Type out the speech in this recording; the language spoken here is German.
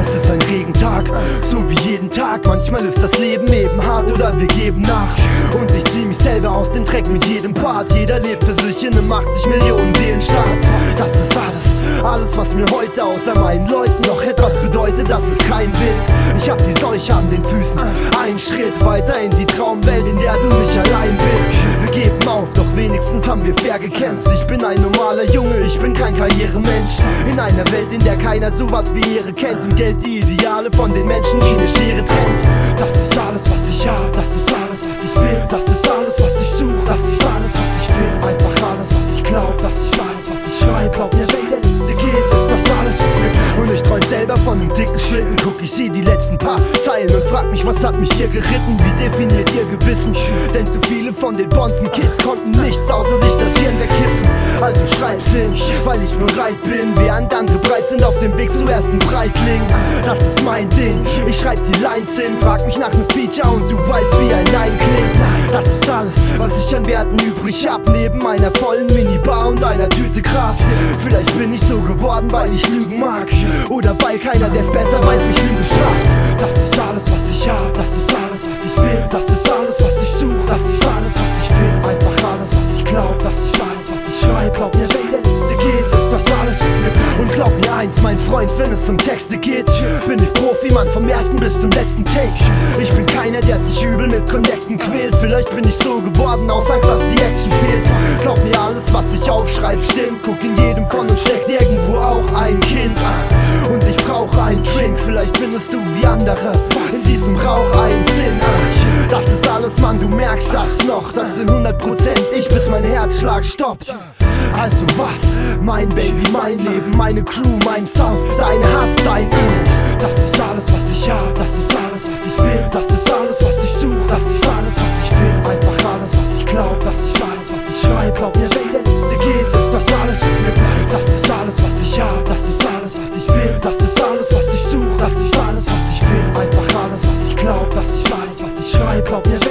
es ist ein Regentag, so wie jeden Tag. Manchmal ist das Leben eben hart oder wir geben nach. Und ich zieh mich selber aus dem Dreck mit jedem Part. Jeder lebt für sich in einem 80 Millionen Seelenstaat. Das ist alles was mir heute außer meinen Leuten noch etwas bedeutet, das ist kein Witz. Ich hab die Seuche an den Füßen, einen Schritt weiter in die Traumwelt, in der du nicht allein bist. Wir geben auf, doch wenigstens haben wir fair gekämpft. Ich bin ein normaler Junge, ich bin kein Karrieremensch. In einer Welt, in der keiner sowas wie Ehre kennt und Geld die Ideale von den Menschen wie eine Schere trennt. Das ist alles, was ich hab, das ist alles, was ich will. Das ist alles, was ich suche, das ist alles, was ich will. Einfach alles, was ich glaub, das ist alles, was ich schreib. Glaub mir, wenn der Letzte geht, ist das alles, was mir. Und ich träum selber von einem dicken Schlitten. Guck, ich seh die letzten paar Zeilen und frag mich, was hat mich hier geritten? Wie definiert ihr Gewissen? Denn zu viele von den Bonzen-Kids konnten nichts außer sich das Hirn wegkiffen. Also schreib's hin, weil ich bereit bin, während andere bereit sind auf dem Weg zum ersten Breitling. Das ist mein Ding, ich schreib die Lines hin, frag mich nach nem Feature und du weißt, wie ein Nein klingt. Das ist alles, was ich an Werten übrig hab, neben meiner vollen Minibar und einer Tüte Gras. Vielleicht bin ich so geworden, weil ich lügen mag, oder weil keiner, der's besser weiß, mich Lügen straft. Das ist alles, was ich hab, das ist alles, was ich will. Das ist alles, was ich such, das ist alles, was ich will. Einfach alles, was ich glaub, das ist alles, was ich schreib. Glaub mir, wenn der Letzte geht, ist das alles, was mir. Und glaub mir eins, mein Freund, wenn es um Texte geht, bin ich Profi, Mann, vom ersten bis zum letzten Take. Ich bin keiner, der sich übel mit Connecten quält. Vielleicht bin ich so geworden, aus Angst, dass die Action fehlt. Glaub mir, alles, was ich aufschreib, stimmt. Guck, in jedem von uns steckt irgendwo auch ein Kind an. Und ich brauche einen Drink, vielleicht findest du wie andere in diesem Rauch einen Sinn an. Das ist alles, Mann, du merkst das noch. Das sind 100% ich, bis mein Herzschlag stoppt. Also was? Mein Baby, mein Leben, meine Crew, mein Sound, dein Hass, dein Elend. Das ist alles, was ich hab, das ist alles, was ich will. Das ist alles, was ich such, das ist alles, was ich will. Einfach alles, was ich glaub, das ist alles, was ich schreib. Glaub mir, wenn der Letzte geht, ist das alles, was mir bleibt. Das ist alles, was ich hab, das ist alles, was ich will. Das ist alles, was ich such, das ist alles, was ich will. Einfach alles, was ich glaub, das ist alles, was ich schreib. Glaub mir,